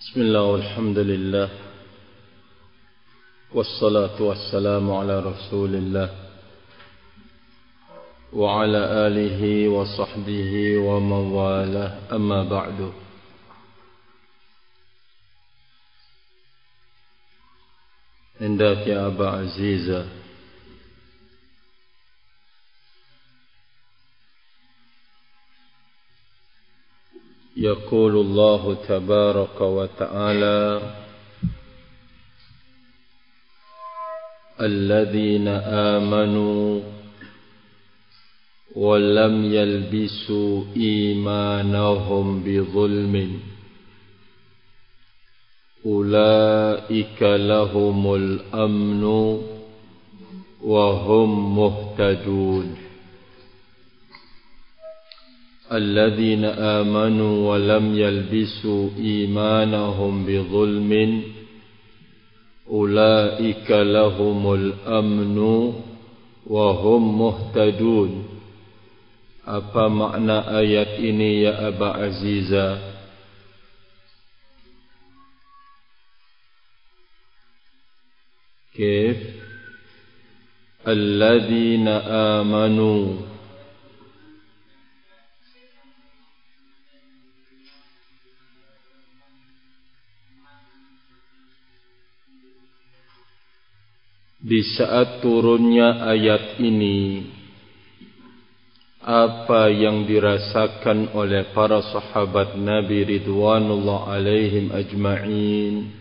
Bismillah walhamdulillah wassalatu wassalamu ala rasulillah wa ala alihi wa sahbihi wa mawalah amma ba'du. Indak ya Aba Aziza, يقول الله تبارك وتعالى الذين آمنوا ولم يلبسوا إيمانهم بظلم أولئك لهم الأمن وهم مهتدون. الذين آمنوا ولم يلبسوا إيمانهم بظلم أولئك لهم الأمن وهم مهتدون. Apa makna ayat ini ya Aba Aziza? Kif Alladzina amanu, di saat turunnya ayat ini, apa yang dirasakan oleh para sahabat Nabi ridwanullah alaihim ajma'in?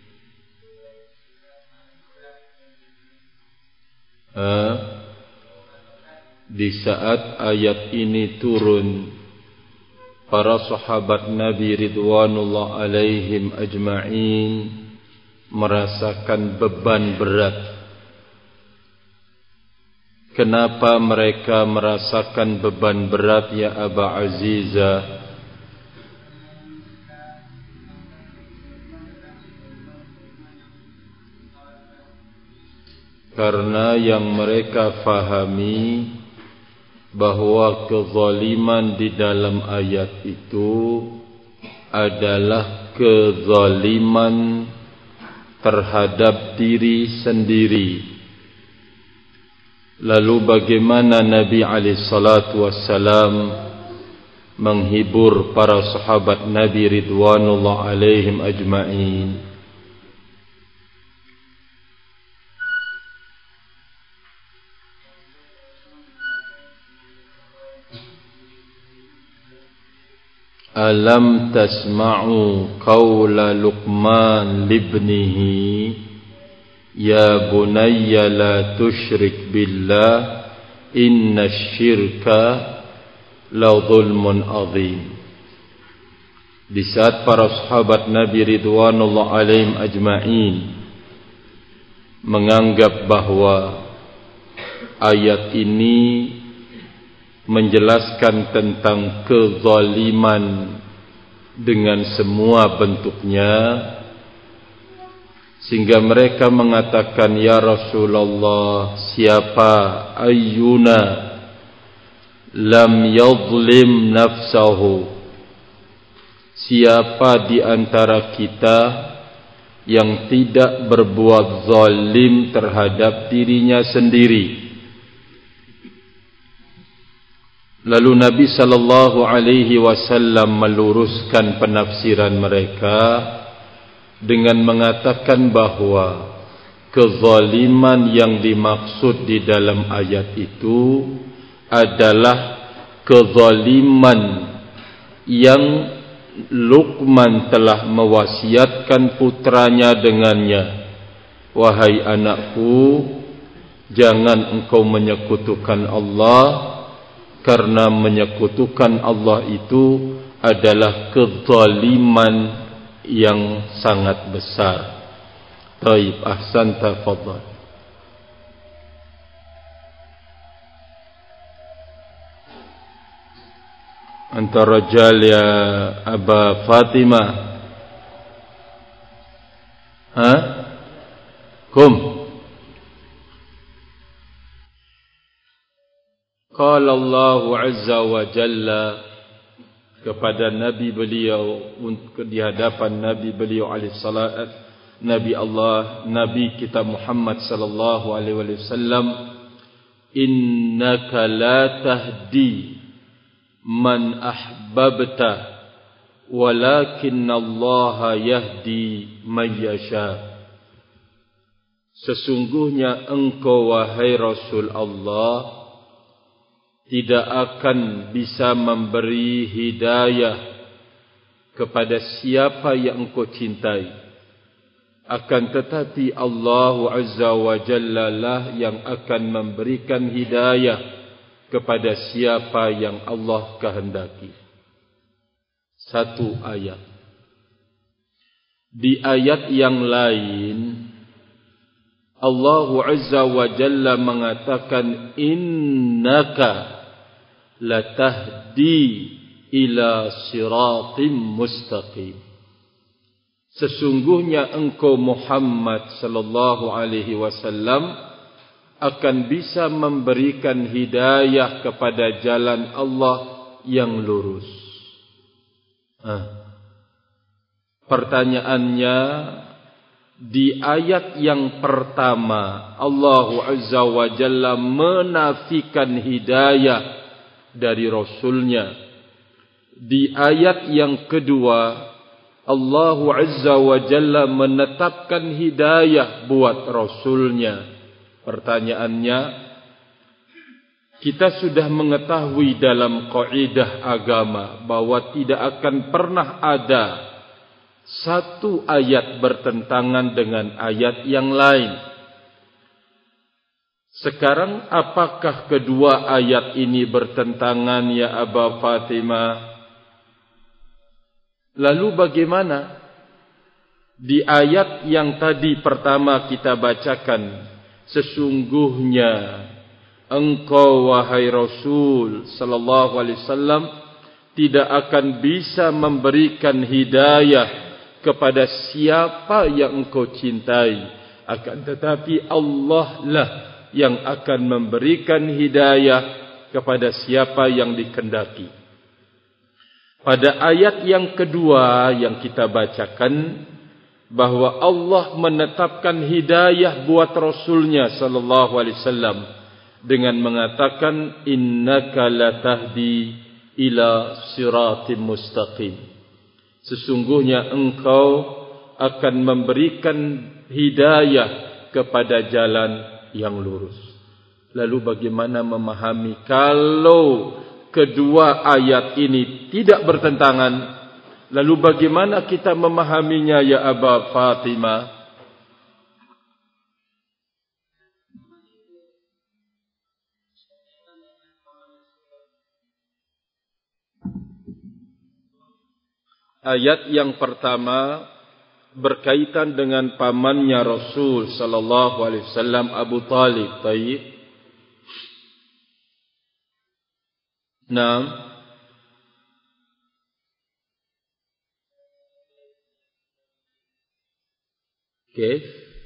Di saat ayat ini turun, para sahabat Nabi ridwanullah alaihim ajma'in merasakan beban berat. Kenapa mereka merasakan beban berat ya Aba Aziza? Karena yang mereka fahami bahwa kezaliman di dalam ayat itu adalah kezaliman terhadap diri sendiri. Lalu bagaimana Nabi alaihissalatu wassalam menghibur para sahabat Nabi ridwanullah alaihim ajma'in? Alam tasma'u qawla Luqman libnihi ya bunayya la tusyrik billah inna syirka la zulmun azim. Di saat para sahabat Nabi ridwanullah alaihim ajma'in menganggap bahwa ayat ini menjelaskan tentang kezaliman dengan semua bentuknya, sehingga mereka mengatakan, ya Rasulullah, siapa ayyuna lam yadhlim nafsahu, siapa di antara kita yang tidak berbuat zalim terhadap dirinya sendiri? Lalu Nabi sallallahu alaihi wasallam meluruskan penafsiran mereka dengan mengatakan bahwa kezaliman yang dimaksud di dalam ayat itu adalah kezaliman yang Luqman telah mewasiatkan putranya dengannya. Wahai anakku, jangan engkau menyekutukan Allah, karena menyekutukan Allah itu adalah kezaliman yang sangat besar. Taib, ahsanta, fadhal. Anta rajal ya Aba Fatimah. Kum. قال الله عز وجل kepada Nabi beliau di hadapan Nabi beliau alaihi salat, Nabi Allah, Nabi kita Muhammad sallallahu alaihi wasallam, innaka la tahdi man ahbabta walakinna Allah yahdi man yasha. Sesungguhnya engkau wahai Rasul Allah tidak akan bisa memberi hidayah kepada siapa yang engkau cintai, akan tetapi Allah Azza wa Jalla lah yang akan memberikan hidayah kepada siapa yang Allah kehendaki. Satu ayat. Di ayat yang lain Allah Azza wa Jalla mengatakan innaka latahdi ila siratim mustaqim. Sesungguhnya engkau Muhammad sallallahu alaihi wasallam akan bisa memberikan hidayah kepada jalan Allah yang lurus. Pertanyaannya, di ayat yang pertama Allah Azza wa Jalla menafikan hidayah dari Rasulnya. Di ayat yang kedua Allah Azza wa Jalla menetapkan hidayah buat Rasulnya. Pertanyaannya, kita sudah mengetahui dalam kaidah agama bahwa tidak akan pernah ada satu ayat bertentangan dengan ayat yang lain. Sekarang apakah kedua ayat ini bertentangan ya Aba Fatimah? Lalu bagaimana? Di ayat yang tadi pertama kita bacakan, sesungguhnya engkau wahai Rasul sallallahu alaihi wasallam tidak akan bisa memberikan hidayah kepada siapa yang engkau cintai, akan tetapi Allah lah yang akan memberikan hidayah kepada siapa yang dikehendaki. Pada ayat yang kedua yang kita bacakan, bahwa Allah menetapkan hidayah buat Rasulnya sallallahu alaihi wasallam dengan mengatakan innaka latahdi ila siratim mustaqim. Sesungguhnya engkau akan memberikan hidayah kepada jalan yang lurus. Lalu bagaimana memahami kalau kedua ayat ini tidak bertentangan? Lalu bagaimana kita memahaminya ya Aba Fatimah? Ayat yang pertama berkaitan dengan pamannya Rasul sallallahu alaihi wasallam Abu Talib. Baik. 6. Okay.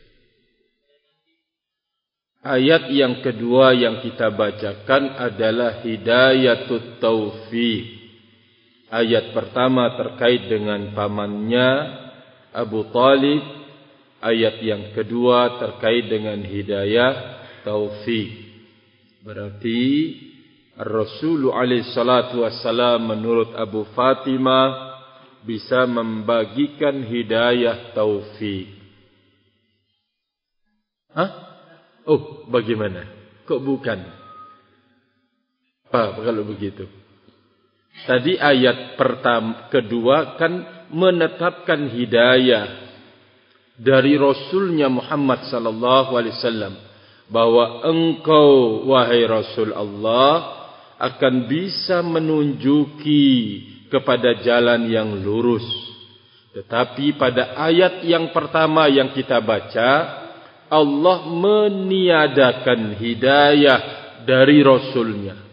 Ayat yang kedua yang kita bacakan adalah hidayatut taufiq. Ayat pertama terkait dengan pamannya Abu Talib. Ayat yang kedua terkait dengan hidayah taufik. Berarti Rasulullah alaihi salatu wassalam menurut Abu Fatimah bisa membagikan hidayah taufik. Oh, bagaimana? Kok bukan? Apa kalau begitu? Tadi ayat kedua kan menetapkan hidayah dari Rasulnya Muhammad sallallahu alaihi wasallam bahwa engkau wahai Rasul Allah akan bisa menunjuki kepada jalan yang lurus. Tetapi pada ayat yang pertama yang kita baca, Allah meniadakan hidayah dari Rasulnya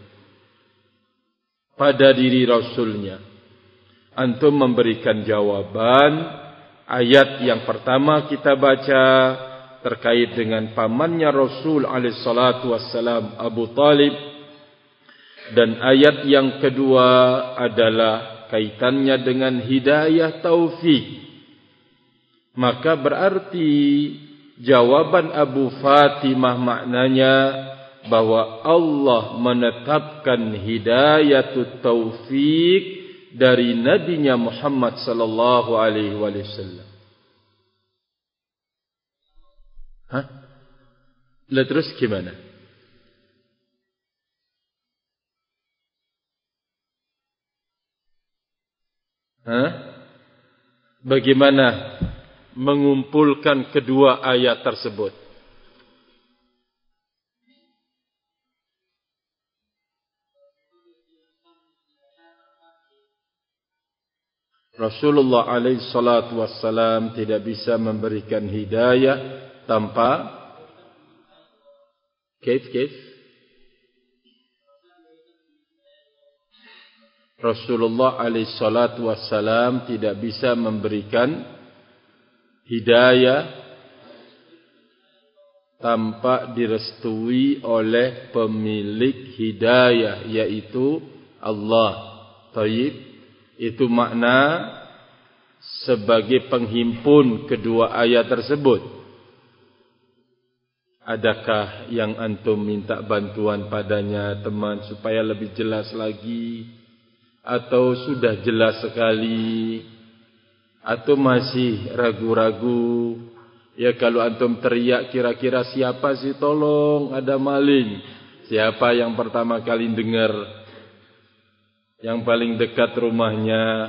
pada diri Rasulnya. Antum memberikan jawaban. Ayat yang pertama kita baca terkait dengan pamannya Rasul alaihi salatu wassalam Abu Talib. Dan ayat yang kedua adalah kaitannya dengan hidayah taufik, maka berarti jawaban Abu Fatimah maknanya bahwa Allah menetapkan hidayatut taufik dari nabinya Muhammad sallallahu alaihi wasallam. Lah terus gimana? Bagaimana mengumpulkan kedua ayat tersebut? Rasulullah alaihi salatu wassalam tidak bisa memberikan hidayah tanpa Kif. Rasulullah alaihi salatu wassalam tidak bisa memberikan hidayah tanpa direstui oleh pemilik hidayah, yaitu Allah. Taib, itu makna sebagai penghimpun kedua ayat tersebut. Adakah yang antum minta bantuan padanya, teman, supaya lebih jelas lagi? Atau sudah jelas sekali? Atau masih ragu-ragu? Ya, kalau antum teriak, kira-kira siapa sih, tolong, ada maling. Siapa yang pertama kali dengar? Yang paling dekat rumahnya?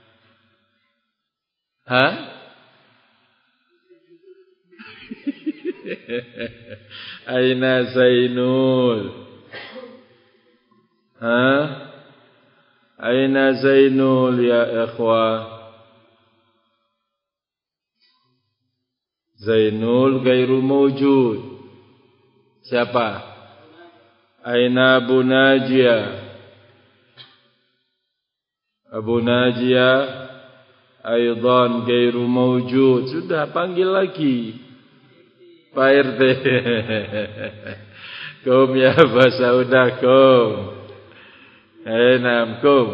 Aina Zainul? Aina Zainul ya ikhwah? Zainul gairu mawjud. Siapa? Aina Abu Najiyah? Abu Najiyah aidan gairu mawjud. Sudah, panggil lagi Pak RT. Kum ya bahasa udah kum. Enam kum.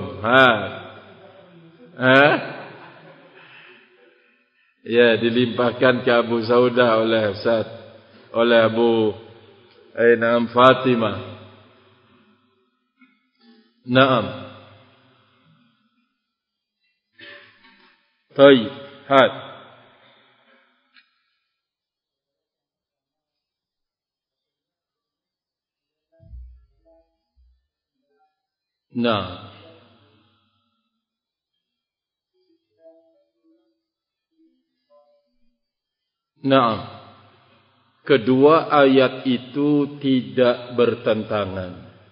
Ya, dilimpahkan ke Abu Saudah oleh Ustaz, oleh Abu Ainam Fatimah. Naam. Baik, had. Nah. Nah, kedua ayat itu tidak bertentangan.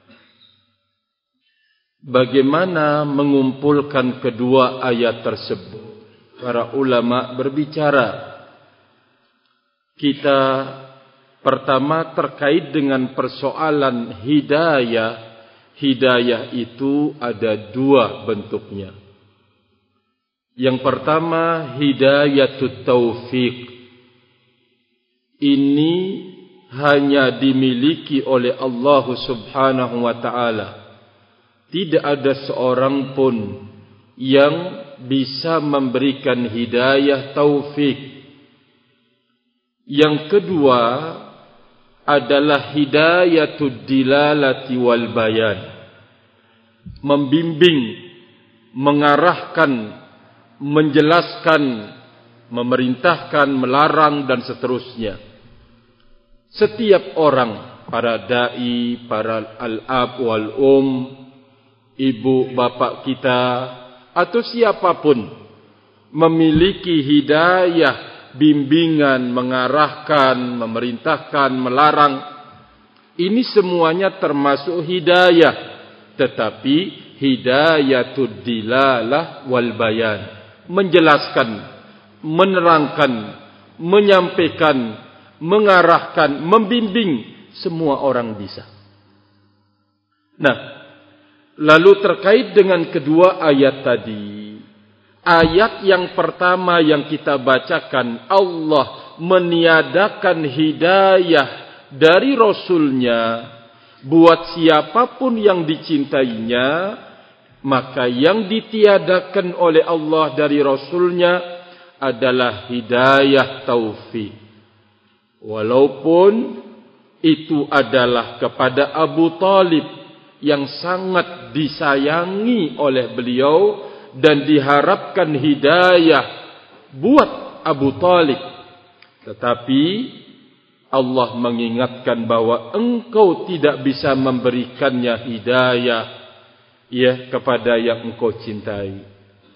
Bagaimana mengumpulkan kedua ayat tersebut? Para ulama berbicara. Kita pertama terkait dengan persoalan hidayah. Hidayah itu ada dua bentuknya. Yang pertama, hidayatut taufik. Ini hanya dimiliki oleh Allah Subhanahu wa ta'ala. Tidak ada seorang pun yang bisa memberikan hidayah taufik. Yang kedua adalah hidayatud dilalati wal bayan. Membimbing, mengarahkan, menjelaskan, memerintahkan, melarang dan seterusnya. Setiap orang, para dai, para al-ab wal ibu bapak kita, atau siapapun, memiliki hidayah, bimbingan, mengarahkan, memerintahkan, melarang. Ini semuanya termasuk hidayah, tetapi hidayatud dilalah wal bayan. Menjelaskan, menerangkan, menyampaikan, mengarahkan, membimbing, semua orang bisa. Nah, lalu terkait dengan kedua ayat tadi, ayat yang pertama yang kita bacakan, Allah meniadakan hidayah dari Rasulnya buat siapapun yang dicintainya, maka yang ditiadakan oleh Allah dari Rasulnya adalah hidayah taufik. Walaupun itu adalah kepada Abu Talib yang sangat disayangi oleh beliau dan diharapkan hidayah buat Abu Talib. Tetapi Allah mengingatkan bahwa engkau tidak bisa memberikannya hidayah kepada yang engkau cintai.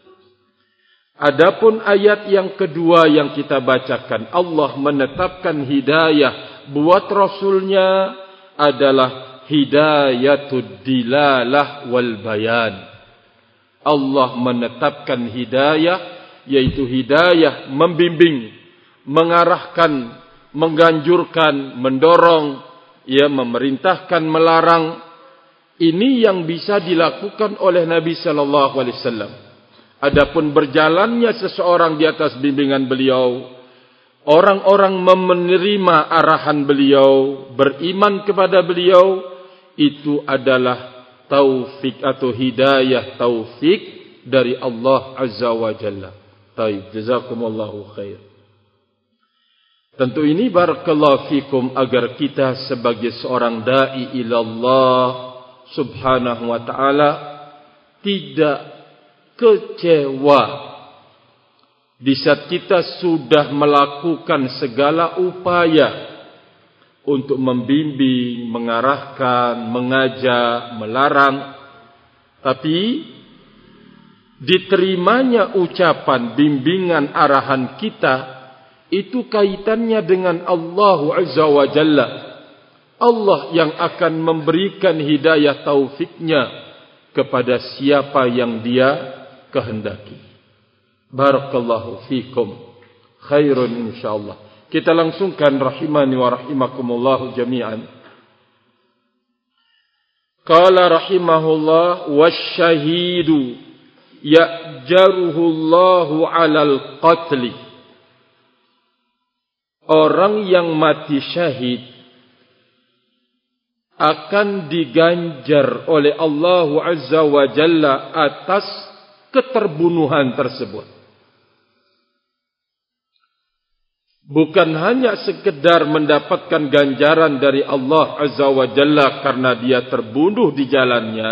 Adapun ayat yang kedua yang kita bacakan, Allah menetapkan hidayah buat Rasulnya adalah hidayatud dilalah wal bayan. Allah menetapkan hidayah, yaitu hidayah membimbing, mengarahkan, menganjurkan, mendorong, memerintahkan, melarang. Ini yang bisa dilakukan oleh Nabi sallallahu alaihi wasallam. Adapun berjalannya seseorang di atas bimbingan beliau, orang-orang menerima arahan beliau, beriman kepada beliau, itu adalah taufik atau hidayah taufik dari Allah Azza wa Jalla. Taib, jazakumullahu khair. Tentu ini barakallahu fikum agar kita sebagai seorang da'i ilallah subhanahu wa ta'ala tidak kecewa di saat kita sudah melakukan segala upaya untuk membimbing, mengarahkan, mengajak, melarang, tapi diterimanya ucapan, bimbingan, arahan kita itu kaitannya dengan Allah Azza wa Jalla. Allah yang akan memberikan hidayah taufiknya kepada siapa yang Dia kehendaki. Barakallahu fikum. Khairun insyaallah. Kita langsungkan rahimani wa rahimakumullah jami'an. Qala rahimahullah wasyahidu ya'jaruhu Allahu 'alal qatli. Orang yang mati syahid akan diganjar oleh Allah Azza wa Jalla atas keterbunuhan tersebut. Bukan hanya sekedar mendapatkan ganjaran dari Allah Azza wa Jalla karena dia terbunuh di jalannya,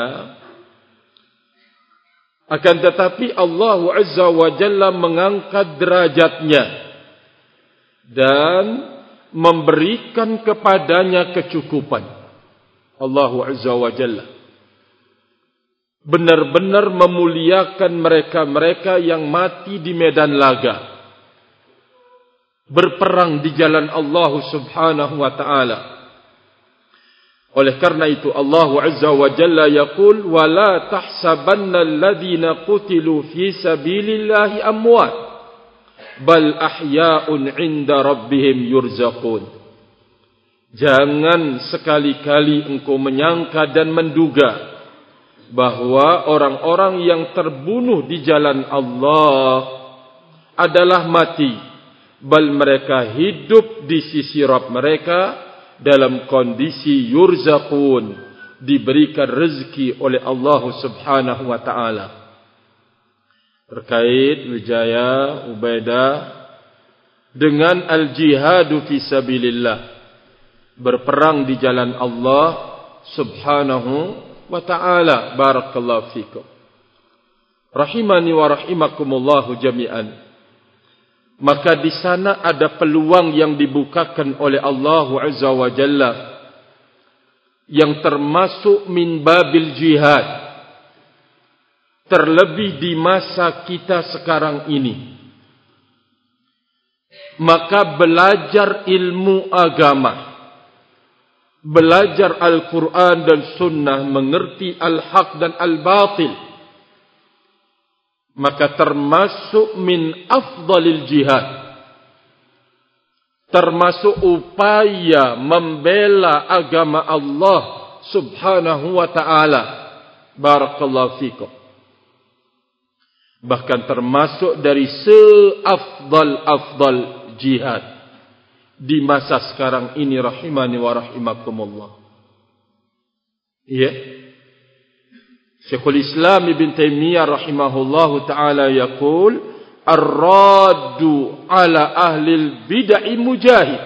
akan tetapi Allah Azza wa Jalla mengangkat derajatnya dan memberikan kepadanya kecukupan. Allah Azza wa Jalla benar-benar memuliakan mereka-mereka yang mati di medan laga, berperang di jalan Allah Subhanahu wa ta'ala. Oleh karena itu Allah Azza wa Jalla yaqul wa la tahsabanna alladhina qutilu fi sabilillahi amwat bal ahya'un 'inda rabbihim yurzaqun. Jangan sekali-kali engkau menyangka dan menduga bahwa orang-orang yang terbunuh di jalan Allah adalah mati, bal mereka hidup di sisi Rabb mereka dalam kondisi yurzaqun, diberikan rezeki oleh Allah Subhanahu wa ta'ala. Terkait Wijaya Ubaidah dengan al-jihadu fi sabilillah, berperang di jalan Allah Subhanahu wa ta'ala. Barakallahu fikum. Rahimani wa rahimakumullahu jami'an. Maka di sana ada peluang yang dibukakan oleh Allah Azza wa Jalla yang termasuk min babil jihad, terlebih di masa kita sekarang ini. Maka belajar ilmu agama, belajar Al-Quran dan Sunnah, mengerti al-haq dan al-batil, maka termasuk min afdalil jihad, termasuk upaya membela agama Allah Subhanahu wa ta'ala. Barakallahu fikum. Bahkan termasuk dari seafdal-afdal jihad di masa sekarang ini, rahimani wa rahimakumullah. Ya. Syekhul Islam Ibn Taimiyah rahimahullahu ta'ala yaqul, ar-raddu ala ahlil bid'ah mujahid.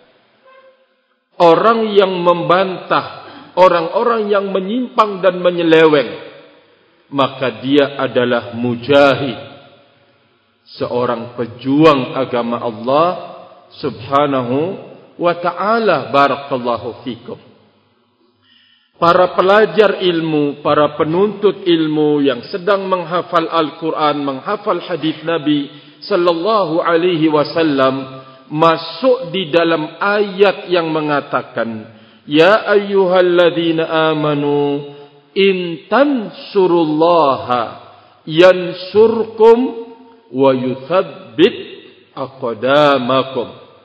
Orang yang membantah orang-orang yang menyimpang dan menyeleweng, maka dia adalah mujahid, seorang pejuang agama Allah subhanahu wa ta'ala. Barakallahu fikum. Para pelajar ilmu, para penuntut ilmu yang sedang menghafal Al-Quran, menghafal hadis Nabi sallallahu alaihi wasallam, masuk di dalam ayat yang mengatakan, ya ayyuhalladzina amanu in tansurullaha yansurkum wa yuthabbit aqdamakum.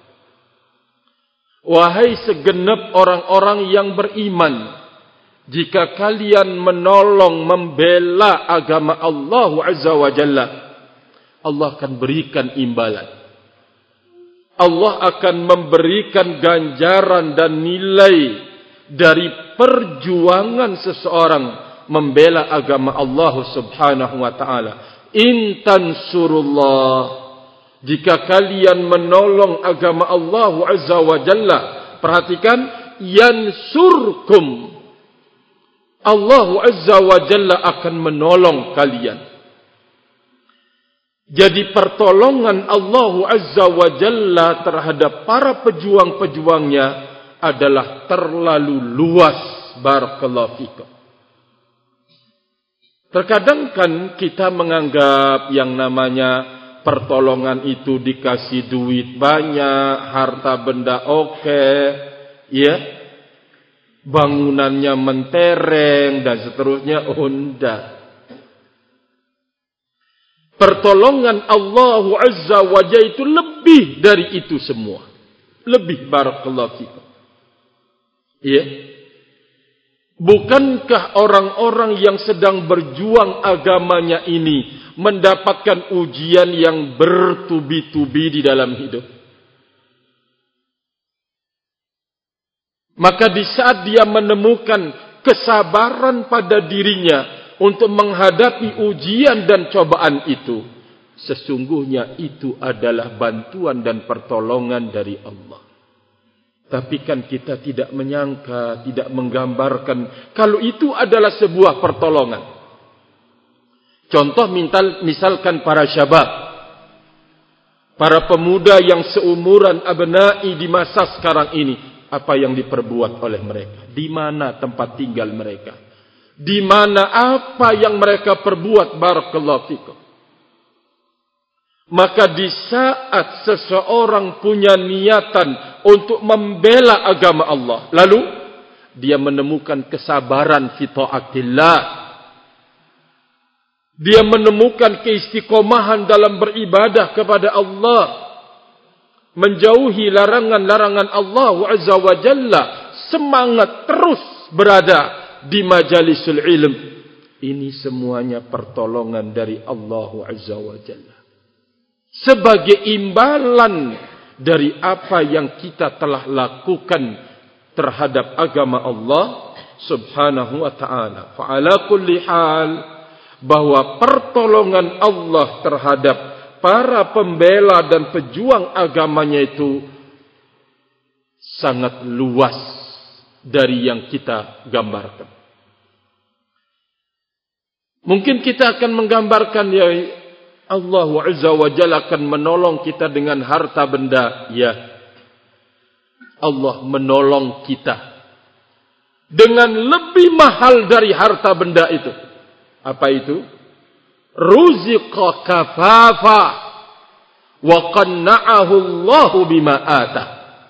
Wahai segenap orang-orang yang beriman, jika kalian menolong, membela agama Allah Azza wa Jalla, Allah akan berikan imbalan. Allah akan memberikan ganjaran dan nilai dari perjuangan seseorang membela agama Allah subhanahu wa ta'ala. In tansurullah, jika kalian menolong agama Allah Azza wa Jalla, perhatikan, yansurkum, Allah Azza wa Jalla akan menolong kalian. Jadi pertolongan Allah Azza wa Jalla terhadap para pejuang-pejuangnya adalah terlalu luas. Barakallahu fikum. Terkadang kan kita menganggap yang namanya pertolongan itu dikasih duit banyak, harta benda oke, ya, bangunannya mentereng dan seterusnya. Enggak. Pertolongan Allah Azza wa Jalla itu lebih dari itu semua. Lebih. Barakallahu fikum. Ya. Bukankah orang-orang yang sedang berjuang agamanya ini mendapatkan ujian yang bertubi-tubi di dalam hidup? Maka di saat dia menemukan kesabaran pada dirinya untuk menghadapi ujian dan cobaan itu, sesungguhnya itu adalah bantuan dan pertolongan dari Allah. Tapi kan kita tidak menyangka, tidak menggambarkan kalau itu adalah sebuah pertolongan. Contoh misalkan para syabab, para pemuda yang seumuran abna'i di masa sekarang ini, apa yang diperbuat oleh mereka? Di mana tempat tinggal mereka? Di mana apa yang mereka perbuat? Barakallahu fikum. Maka di saat seseorang punya niatan untuk membela agama Allah, lalu dia menemukan kesabaran fi taatillah, dia menemukan keistiqomahan dalam beribadah kepada Allah, menjauhi larangan-larangan Allah Azza wa Jalla, semangat terus berada di majalisul ilm. Ini semuanya pertolongan dari Allah Azza wa Jalla, sebagai imbalan dari apa yang kita telah lakukan terhadap agama Allah subhanahu wa ta'ala. Fa'ala kulli hal, bahwa pertolongan Allah terhadap para pembela dan pejuang agamanya itu sangat luas dari yang kita gambarkan. Mungkin kita akan menggambarkan, ya, Allah Azza wa Jalla akan menolong kita dengan harta benda. Ya, Allah menolong kita dengan lebih mahal dari harta benda itu. Apa itu? Ruziqa kafafa wa qanna'ahu Allahu bima ata.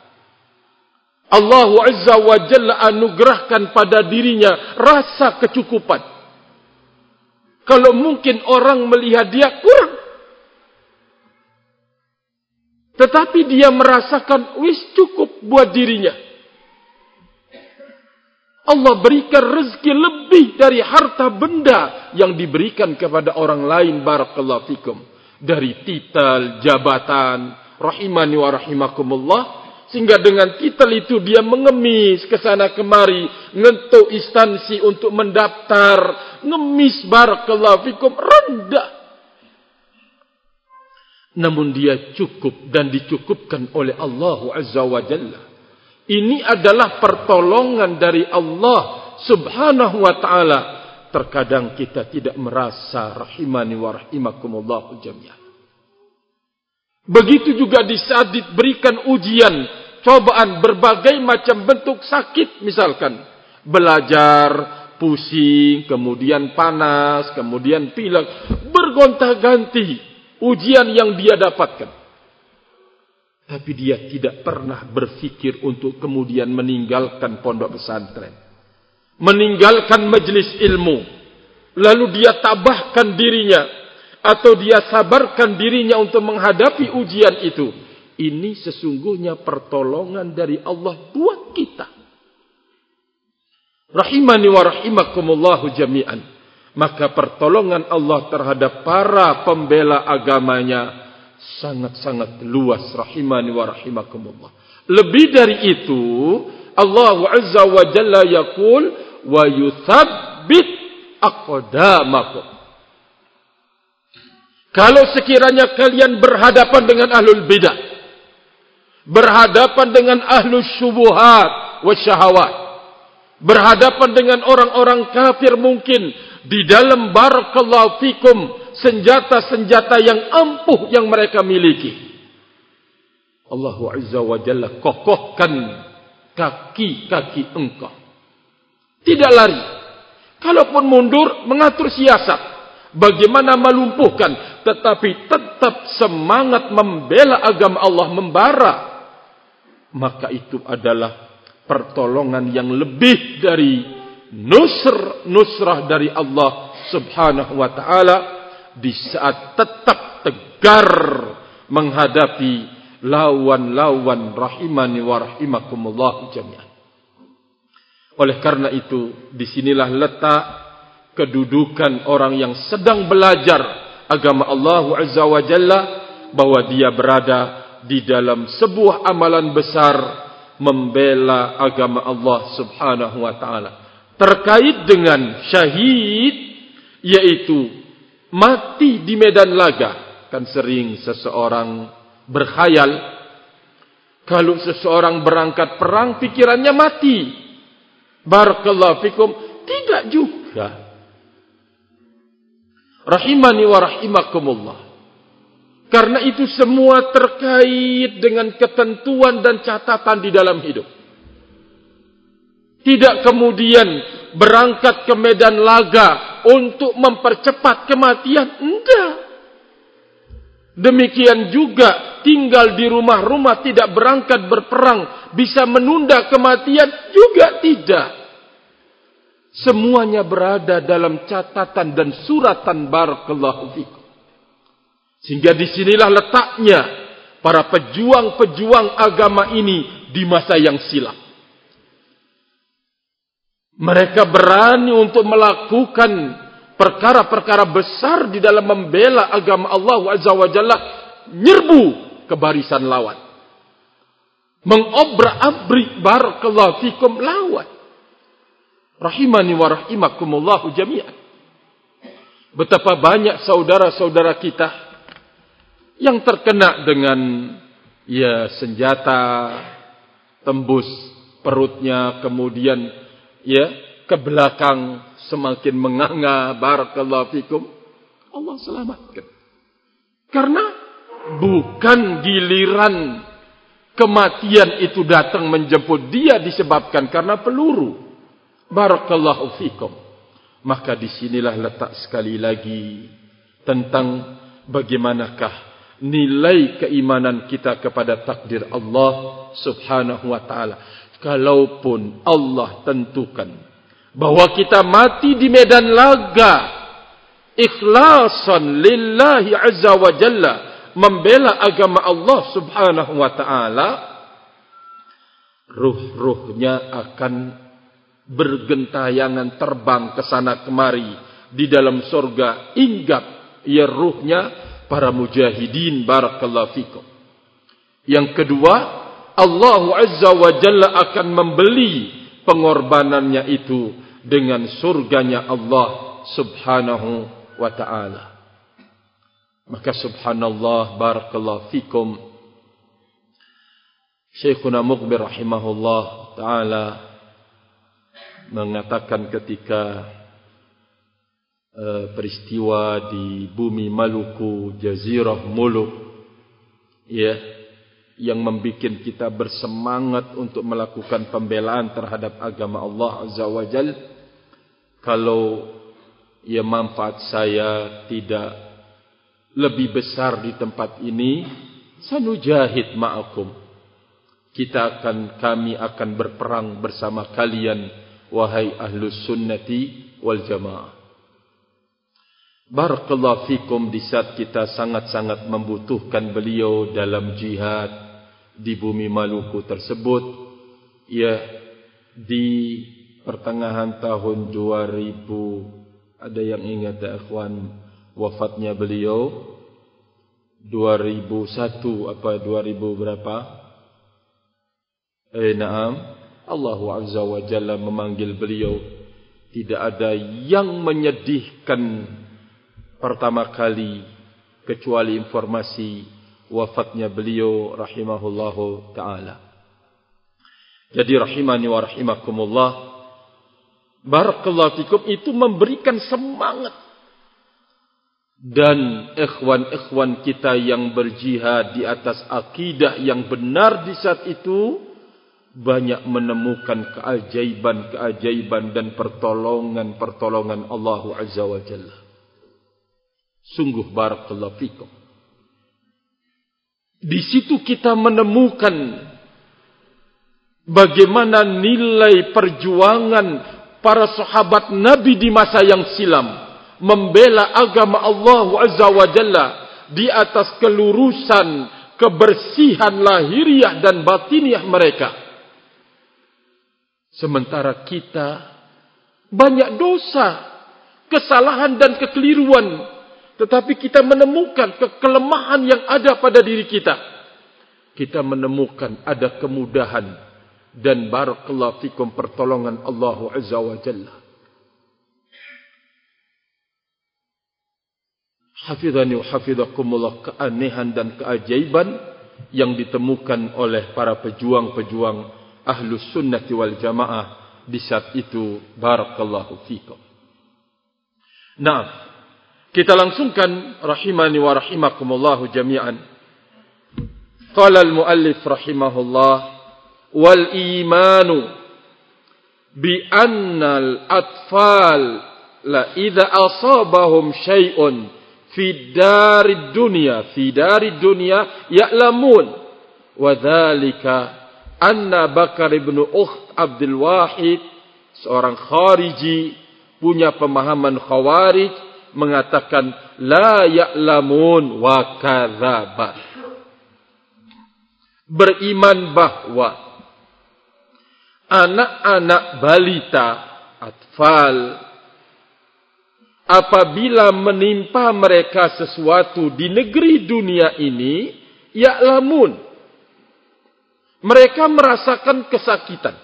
Allah Azza wa Jalla anugerahkan pada dirinya rasa kecukupan. Kalau mungkin orang melihat dia kurang, tetapi dia merasakan wis cukup buat dirinya. Allah berikan rezeki lebih dari harta benda yang diberikan kepada orang lain. Barakallahu fikum. Dari titel, jabatan, rahimani wa rahimakumullah. Sehingga dengan titel itu dia mengemis ke sana kemari, ngentuk instansi untuk mendaftar, ngemis, barakallahu fikum, rendah. Namun dia cukup dan dicukupkan oleh Allah Azza wa Jalla. Ini adalah pertolongan dari Allah Subhanahu wa ta'ala. Terkadang kita tidak merasa, rahimani wa rahimakumullahu jami'an. Begitu juga di saat diberikan ujian, cobaan, berbagai macam bentuk sakit misalkan. Belajar, pusing, kemudian panas, kemudian pilek, bergonta-ganti ujian yang dia dapatkan. Tapi dia tidak pernah berfikir untuk kemudian meninggalkan pondok pesantren, meninggalkan majelis ilmu, lalu dia tabahkan dirinya atau dia sabarkan dirinya untuk menghadapi ujian itu. Ini sesungguhnya pertolongan dari Allah buat kita. Rahimani wa rahimakumullahu jami'an. Maka pertolongan Allah terhadap para pembela agamanya sangat-sangat luas, rahimani wa rahimakumullah. Lebih dari itu, Allah Azza wa Jalla yaqul wa yuthabbit aqdamakum. Kalau sekiranya kalian berhadapan dengan ahlul bidah, berhadapan dengan ahlus syubuhat wa syahawat, berhadapan dengan orang-orang kafir mungkin di dalam barakallahu fikum senjata-senjata yang ampuh yang mereka miliki, Allah Azza wa Jalla kokohkan kaki-kaki engkau. Tidak lari. Kalaupun mundur, mengatur siasat bagaimana melumpuhkan, tetapi tetap semangat membela agama Allah, membara. Maka itu adalah pertolongan yang lebih dari nusrah dari Allah Subhanahu wa ta'ala di saat tetap tegar menghadapi lawan-lawan, rahimani wa rahimakumullah jami'an. Oleh karena itu, disinilah letak kedudukan orang yang sedang belajar agama Allah Azza wa Jalla, bahwa dia berada di dalam sebuah amalan besar membela agama Allah Subhanahu wa ta'ala. Terkait dengan syahid, yaitu mati di medan laga. Kan sering seseorang berkhayal, kalau seseorang berangkat perang pikirannya mati. Barakallahu fikum. Tidak juga. Rahimani wa rahimakumullah. Karena itu semua terkait dengan ketentuan dan catatan di dalam hidup. Tidak kemudian berangkat ke medan laga untuk mempercepat kematian. Enggak. Demikian juga tinggal di rumah-rumah tidak berangkat berperang bisa menunda kematian. Juga tidak. Semuanya berada dalam catatan dan suratan barakallahu fikum. Sehingga disinilah letaknya para pejuang-pejuang agama ini di masa yang silam. Mereka berani untuk melakukan perkara-perkara besar di dalam membela agama Allah Azza wa Jalla, nyerbu ke barisan lawan, mengobrak-abrik barakallahu fikum lawan. Rahimani wa rahimakumullahu jami'an. Betapa banyak saudara-saudara kita yang terkena dengan senjata, tembus perutnya, kemudian ke belakang semakin menganga, barakallahu fikum. Allah selamatkan. Karena bukan giliran kematian itu datang menjemput dia disebabkan karena peluru. Barakallahu fikum. Maka disinilah letak sekali lagi tentang bagaimanakah nilai keimanan kita kepada takdir Allah Subhanahu wa ta'ala. Kalaupun Allah tentukan bahwa kita mati di medan laga ikhlasan lillahi azza wa jalla, membela agama Allah Subhanahu wa ta'ala, ruh-ruhnya akan bergentayangan terbang ke sana kemari di dalam surga, hinggap ruhnya para mujahidin, barakallahu fikum. Yang kedua, Allah Azza wa Jalla akan membeli pengorbanannya itu dengan surganya Allah subhanahu wa ta'ala. Maka subhanallah, barakallahu fikum, Syekhuna Muqbil rahimahullah ta'ala mengatakan ketika peristiwa di bumi Maluku, Jazirah Muluk, ya, yang membuat kita bersemangat untuk melakukan pembelaan terhadap agama Allah Azza wa Jal. Kalau ya manfaat saya tidak lebih besar di tempat ini, sanujahid ma'akum, kami akan berperang bersama kalian, wahai ahlus sunnati wal jamaah. Barakallahu fikum, di saat kita sangat-sangat membutuhkan beliau dalam jihad di bumi Maluku tersebut, ya, di pertengahan tahun 2000, ada yang ingat ya ikhwan, wafatnya beliau 2001 apa 2000 berapa? Naam, Allah Azza wa Jalla memanggil beliau. Tidak ada yang menyedihkan pertama kali kecuali informasi wafatnya beliau rahimahullahu ta'ala. Jadi rahimani wa rahimakumullah, barakallahu fikum, itu memberikan semangat. Dan ikhwan-ikhwan kita yang berjihad di atas akidah yang benar di saat itu banyak menemukan keajaiban-keajaiban dan pertolongan-pertolongan Allah Azza wa Jalla. Sungguh barakallahu fikum. Di situ kita menemukan bagaimana nilai perjuangan para sahabat Nabi di masa yang silam membela agama Allah Azza wa Jalla di atas kelurusan, kebersihan lahiriah dan batiniah mereka. Sementara kita banyak dosa, kesalahan dan kekeliruan, tetapi kita menemukan kelemahan yang ada pada diri kita. Kita menemukan ada kemudahan dan barakallahu fikum pertolongan Allah Azza wa Jalla. Hafidhani wa hafidhakumullah, keanehan dan keajaiban yang ditemukan oleh para pejuang-pejuang ahlus sunnati wal jamaah di saat itu, barakallahu fikum. Nah, kita langsungkan rahimani wa rahimakumullah jami'an. Qala al-muallif rahimahullah, wal imanu bi anna al-atfal la idza asabahum syai'un fi darid dunya ya'lamun wa dzalika anna Bakar ibn Ukht Abdul Wahid, seorang khariji, punya pemahaman khawarij, mengatakan la ya'lamun wa kadzaba, beriman bahwa anak-anak balita, atfal, apabila menimpa mereka sesuatu di negeri dunia ini, ya'lamun, mereka merasakan kesakitan.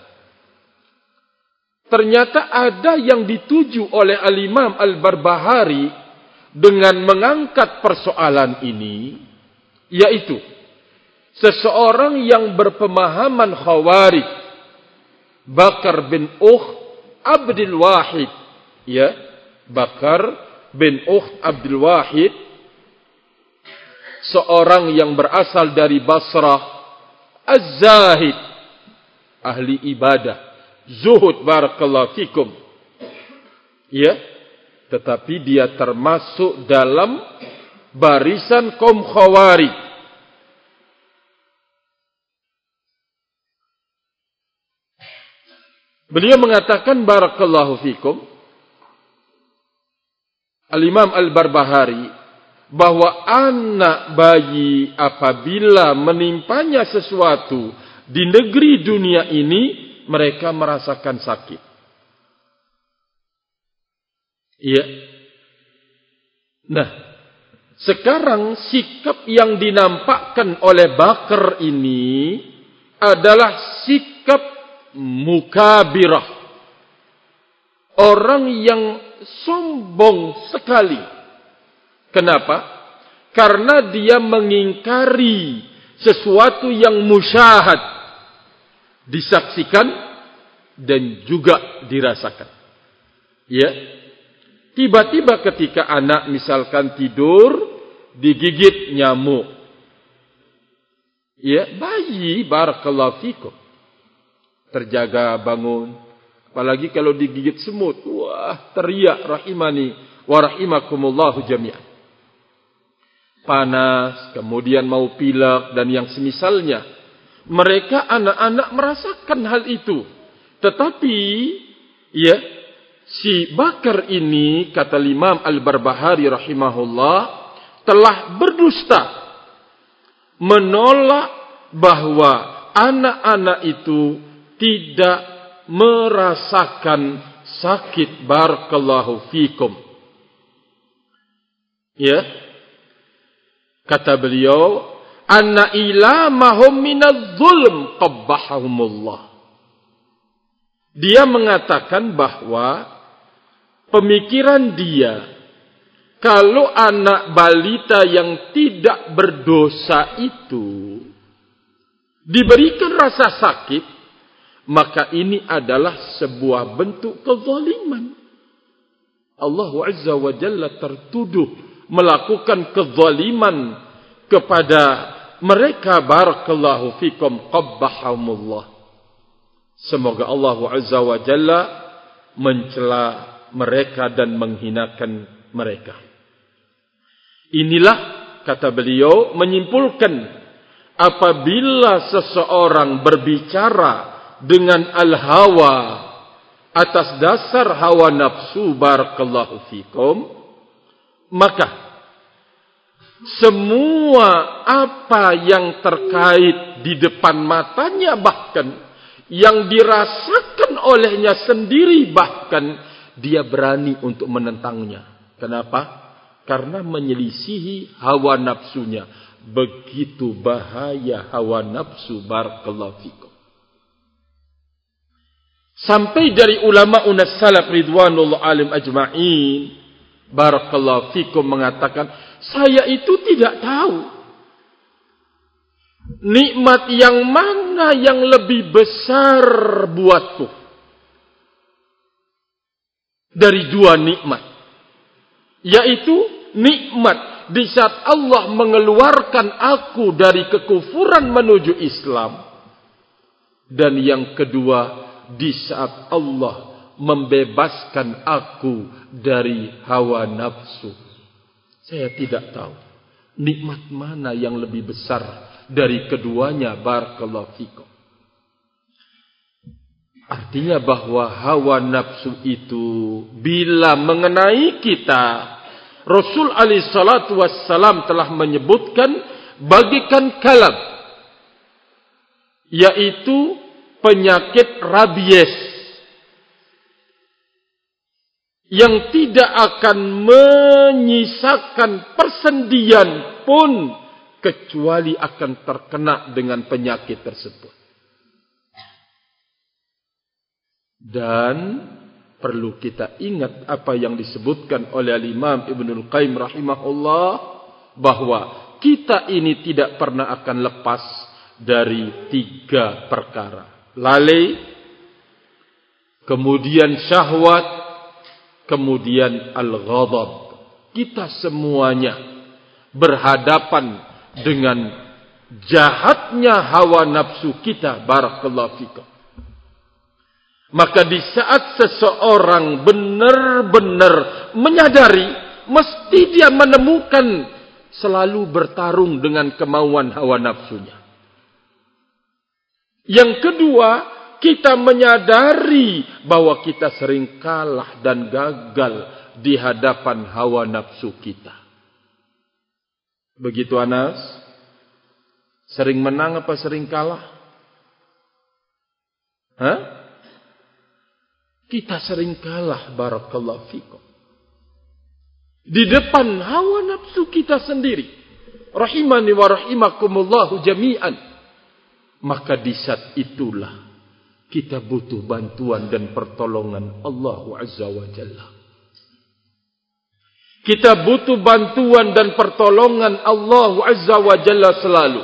Ternyata ada yang dituju oleh Al-Imam Al-Barbahari dengan mengangkat persoalan ini, yaitu seseorang yang berpemahaman khawarij, Bakar bin Ukht Abdul Wahid, ya, Bakar bin Ukht Abdul Wahid, seorang yang berasal dari Basrah, Az-Zahid, ahli ibadah, zuhud, barakallahu fikum, ya, tetapi dia termasuk dalam barisan kaum khawarij. Beliau mengatakan, barakallahu fikum, Al-Imam Al-Barbahari, bahwa anak bayi apabila menimpanya sesuatu di negeri dunia ini, mereka merasakan sakit. Iya. Nah, sekarang sikap yang dinampakkan oleh Bakar ini adalah sikap mukabirah. orang yang sombong sekali. Kenapa? Karena dia mengingkari sesuatu yang musyahad, disaksikan dan juga dirasakan. Ya. Tiba-tiba ketika anak misalkan tidur, digigit nyamuk. Ya, bayi barakallahu fikum terjaga bangun. Apalagi kalau digigit semut, wah, teriak rahimani wa rahimakumullahu jami'an. Panas, kemudian mau pilek dan yang semisalnya. Mereka anak-anak merasakan hal itu. Tetapi ya, si Bakar ini, kata Imam Al-Barbahari rahimahullah, telah berdusta, menolak bahwa anak-anak itu tidak merasakan sakit barakallahu fikum. Ya. Kata beliau, anna ilamahum minadz zulm qabbahahumullah. Dia mengatakan bahwa pemikiran dia, kalau anak balita yang tidak berdosa itu diberikan rasa sakit, maka ini adalah sebuah bentuk kezaliman. Allah Azza wa Jalla tertuduh melakukan kezaliman kepada mereka barakallahu fikum qabbahumullah. Semoga Allah Azza wa Jalla mencela mereka dan menghinakan mereka. Inilah, kata beliau, menyimpulkan apabila seseorang berbicara dengan al-hawa atas dasar hawa nafsu barakallahu fikum, maka semua apa yang terkait di depan matanya, bahkan yang dirasakan olehnya sendiri, bahkan dia berani untuk menentangnya. Kenapa? Karena menyelisihi hawa nafsunya. Begitu bahaya hawa nafsu barakallahu fikum. Sampai dari ulama unas salaf ridwanullah alim ajma'in barakallahu fikum mengatakan, saya itu tidak tahu nikmat yang mana yang lebih besar buatku dari dua nikmat, yaitu nikmat di saat Allah mengeluarkan aku dari kekufuran menuju Islam, dan yang kedua di saat Allah membebaskan aku dari hawa nafsu. Saya tidak tahu nikmat mana yang lebih besar dari keduanya barakallahu fikum. Artinya bahwa hawa nafsu itu bila mengenai kita, Rasul alaihi salatu wassalam telah menyebutkan bagikan kalab, yaitu penyakit rabies yang tidak akan menyisakan persendian pun kecuali akan terkena dengan penyakit tersebut. Dan perlu kita ingat apa yang disebutkan oleh Imam Ibnul Qayyim rahimahullah, bahwa kita ini tidak pernah akan lepas dari tiga perkara: lalai, kemudian syahwat, kemudian al-ghadab. Kita semuanya berhadapan dengan jahatnya hawa nafsu kita barakallahu fikum. Maka di saat seseorang benar-benar menyadari, mesti dia menemukan selalu bertarung dengan kemauan hawa nafsunya. Yang kedua, kita menyadari bahwa kita sering kalah dan gagal di hadapan hawa nafsu kita. Begitu Anas? Sering menang apa sering kalah? Hah? Kita sering kalah barakallahu fikum. Di depan hawa nafsu kita sendiri. Rahimani wa rahimakumullahu jami'an. Maka di saat itulah kita butuh bantuan dan pertolongan Allah Azza wa Jalla. Kita butuh bantuan dan pertolongan Allah Azza wa Jalla selalu.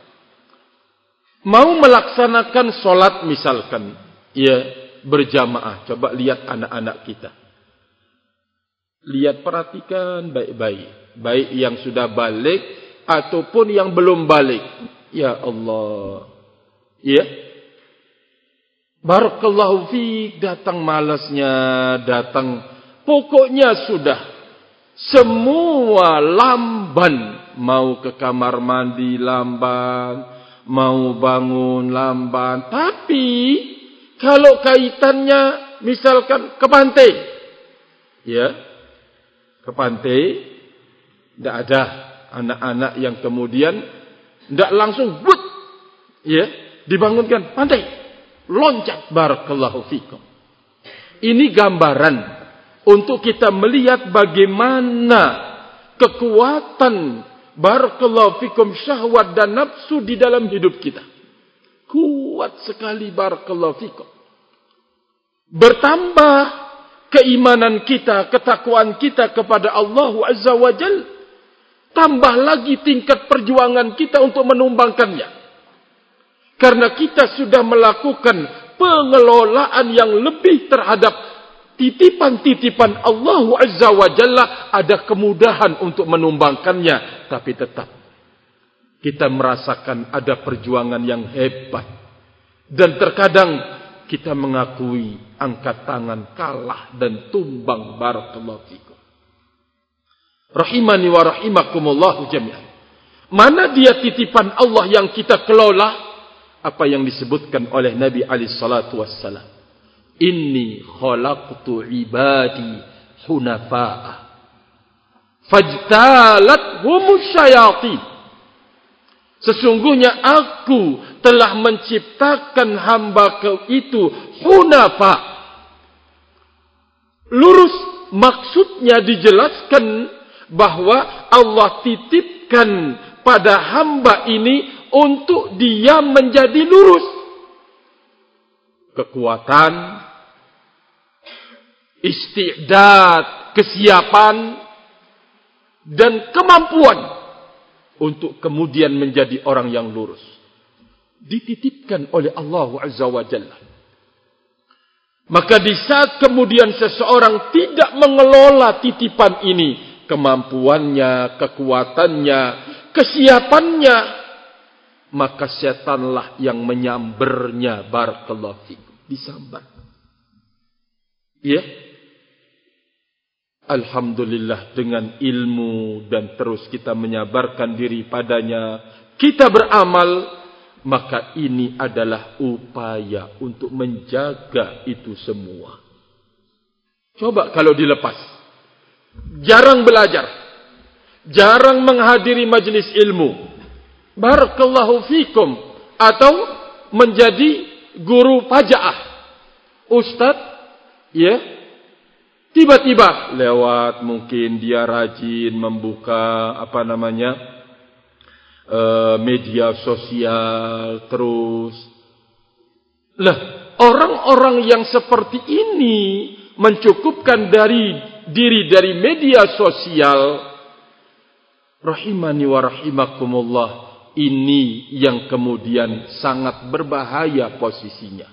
Mau melaksanakan solat misalkan, ya, berjamaah. Coba lihat anak-anak kita. Lihat, perhatikan baik-baik. Baik yang sudah balik ataupun yang belum balik. Ya Allah. Ya. Barakallahu fiik, datang malasnya, datang. Pokoknya sudah. Semua lamban. Mau ke kamar mandi lamban. Mau bangun lamban. Tapi kalau kaitannya misalkan ke pantai. Ya. Ke pantai. Tidak ada anak-anak yang kemudian tidak langsung but. Ya. Dibangunkan pantai. Loncat, barakallahu fikum. Ini gambaran untuk kita melihat bagaimana kekuatan barakallahu fikum syahwat dan nafsu di dalam hidup kita. Kuat sekali, barakallahu fikum. Bertambah keimanan kita, ketakwaan kita kepada Allah Azza wa Jalla. Tambah lagi tingkat perjuangan kita untuk menumbangkannya. Karena kita sudah melakukan pengelolaan yang lebih terhadap titipan-titipan Allah Azza wa Jalla, ada kemudahan untuk menumbangkannya. Tapi tetap kita merasakan ada perjuangan yang hebat. Dan terkadang kita mengakui angkat tangan kalah dan tumbang. Barakallahu fikum. Rahimani wa rahimakumullahu jami'an. Mana dia titipan Allah yang kita kelola? Apa yang disebutkan oleh Nabi alaihi salatu wassalam. Inni khalaqtu ibadi hunafa'a fajtalat humus syayatin. Sesungguhnya aku telah menciptakan hamba itu hunafa. Lurus, maksudnya dijelaskan bahwa Allah titipkan pada hamba ini untuk dia menjadi lurus. Kekuatan, isti'dad, kesiapan, dan kemampuan untuk kemudian menjadi orang yang lurus. Dititipkan oleh Allah Azza wa Jalla. Maka di saat kemudian seseorang tidak mengelola titipan ini, kemampuannya, kekuatannya, kesiapannya, maka setanlah yang menyambernya. Barakallahu fikum. Disambar. Ya. Alhamdulillah, dengan ilmu dan terus kita menyabarkan diri padanya, kita beramal, maka ini adalah upaya untuk menjaga itu semua. Coba kalau dilepas. Jarang belajar. Jarang menghadiri majelis ilmu. Barakallahu fikum. Atau menjadi guru pajaah. Ustaz, ya, tiba-tiba lewat, mungkin dia rajin membuka media sosial terus. Lah, orang-orang yang seperti ini mencukupkan diri dari media sosial. Rahimani wa rahimakumullah. Ini yang kemudian sangat berbahaya posisinya.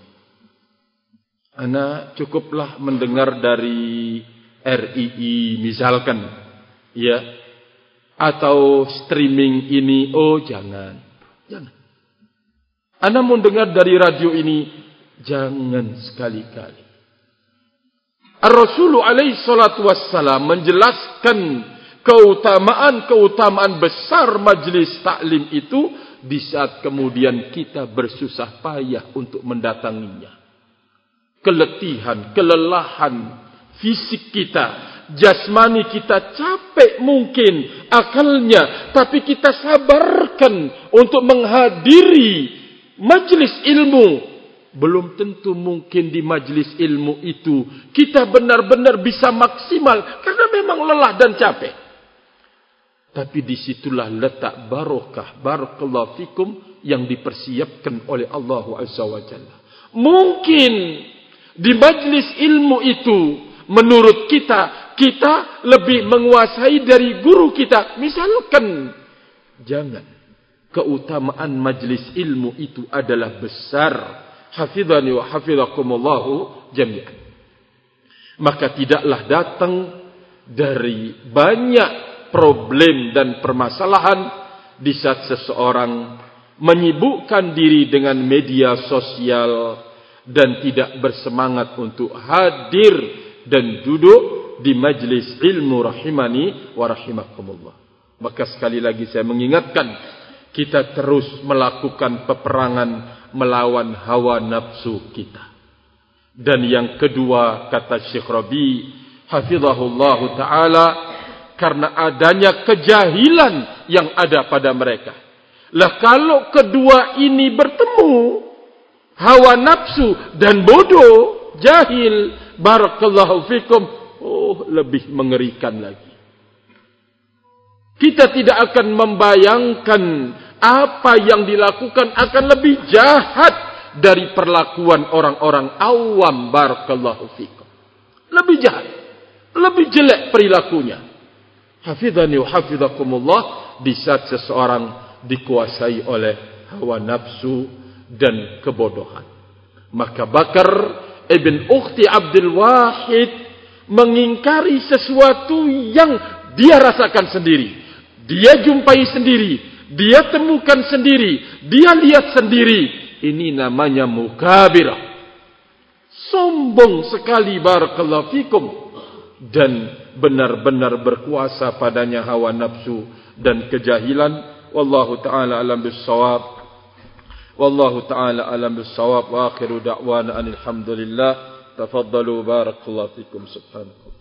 Ana cukuplah mendengar dari RII misalkan, ya, atau streaming ini. Oh, jangan. Ana mau dengar dari radio ini, jangan sekali-kali. Ar-Rasulullah alaihi salatu wassalam menjelaskan keutamaan besar majlis taklim itu di saat kemudian kita bersusah payah untuk mendatanginya. Keletihan, kelelahan fisik kita, jasmani kita capek mungkin akalnya, tapi kita sabarkan untuk menghadiri majlis ilmu. Belum tentu mungkin di majlis ilmu itu kita benar-benar bisa maksimal karena memang lelah dan capek. Tapi disitulah letak barokah, barakallahu fikum, yang dipersiapkan oleh Allah Azza wa Jalla. Mungkin di majlis ilmu itu menurut kita lebih menguasai dari guru kita. Misalkan, jangan. Keutamaan majlis ilmu itu adalah besar. Hafidhani wa hafidhakumullahu jami'an. Maka tidaklah datang dari banyak problem dan permasalahan di saat seseorang menyibukkan diri dengan media sosial dan tidak bersemangat untuk hadir dan duduk di majlis ilmu rahimani wa rahimakumullah. Maka sekali lagi saya mengingatkan, kita terus melakukan peperangan melawan hawa nafsu kita. Dan yang kedua, kata Syekh Rabi hafizahullahu ta'ala, karena adanya kejahilan yang ada pada mereka. Lah kalau kedua ini bertemu, hawa nafsu dan bodoh, jahil, barakallahu fikum, lebih mengerikan lagi. Kita tidak akan membayangkan apa yang dilakukan akan lebih jahat dari perlakuan orang-orang awam, barakallahu fikum. Lebih jahat, lebih jelek perilakunya. Hafidhani wa hafidhakumullah, di saat seseorang dikuasai oleh hawa nafsu dan kebodohan. Maka Bakar ibn Ukhti Abdul Wahid mengingkari sesuatu yang dia rasakan sendiri, dia jumpai sendiri, dia temukan sendiri, dia lihat sendiri. Ini namanya mukabirah, sombong sekali, barakallahu fikum, dan benar-benar berkuasa padanya hawa nafsu dan kejahilan. Wallahu ta'ala alam bis-shawab. Wallahu ta'ala alam bis-shawab. Wa akhiru da'wana anil hamdulillah. Tafaddalu, barakallahu fikum. Subhanallah.